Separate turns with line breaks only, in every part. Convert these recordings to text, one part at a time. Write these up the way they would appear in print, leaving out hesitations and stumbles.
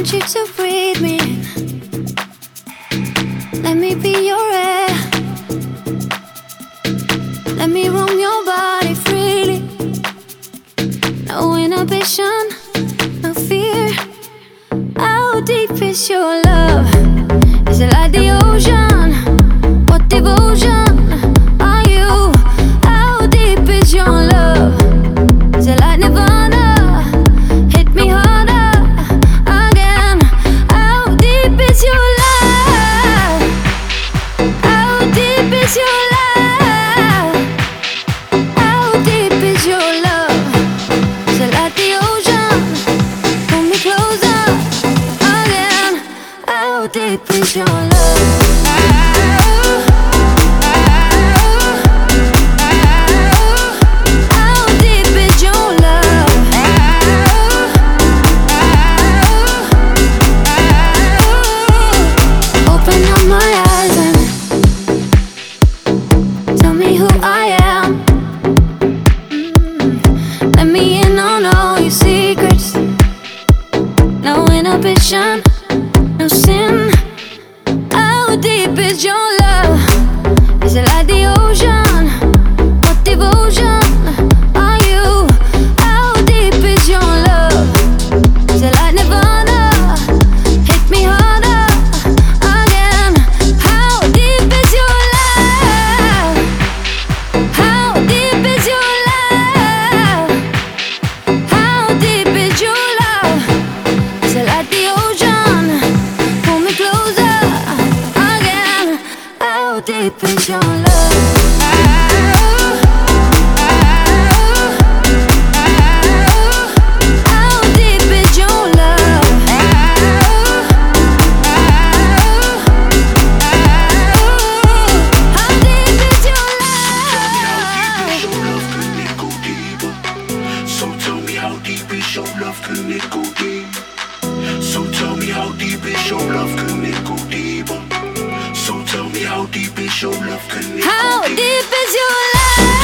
want you to breathe me. Let me be your air. Let me roam your body freely. No inhibition, no fear. How deep is your love? Is it like the ocean? What devotion are you? How deep is your love? Is it like Nirvana? Hit me harder again. How deep is your love? How deep is your love? How deep is your love? Is it like the ocean? Pull me closer again. How deep is your love? No sin. How deep is your love? Is it like the ocean? What devotion are you? How deep is your love? Is it like Nirvana? Hit me harder again. How deep is your love? How deep is your love? How deep is your love? Is it like the ocean? Pull me closer again. How deep is your love? How deep is your love? How deep is your love?
So tell me how deep is your love? Can it go deep? So tell me how deep is your love? Can it go deeper? So tell me how deep is your love? Can it go deeper?
How deep is your love?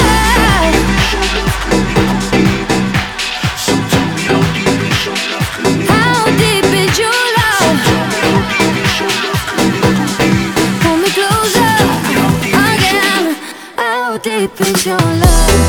So tell me how deep is your love? Can it go
How deep is your love?
Tell me how deep is your love? Can it go deeper?
Pull me closer again. How deep is your love?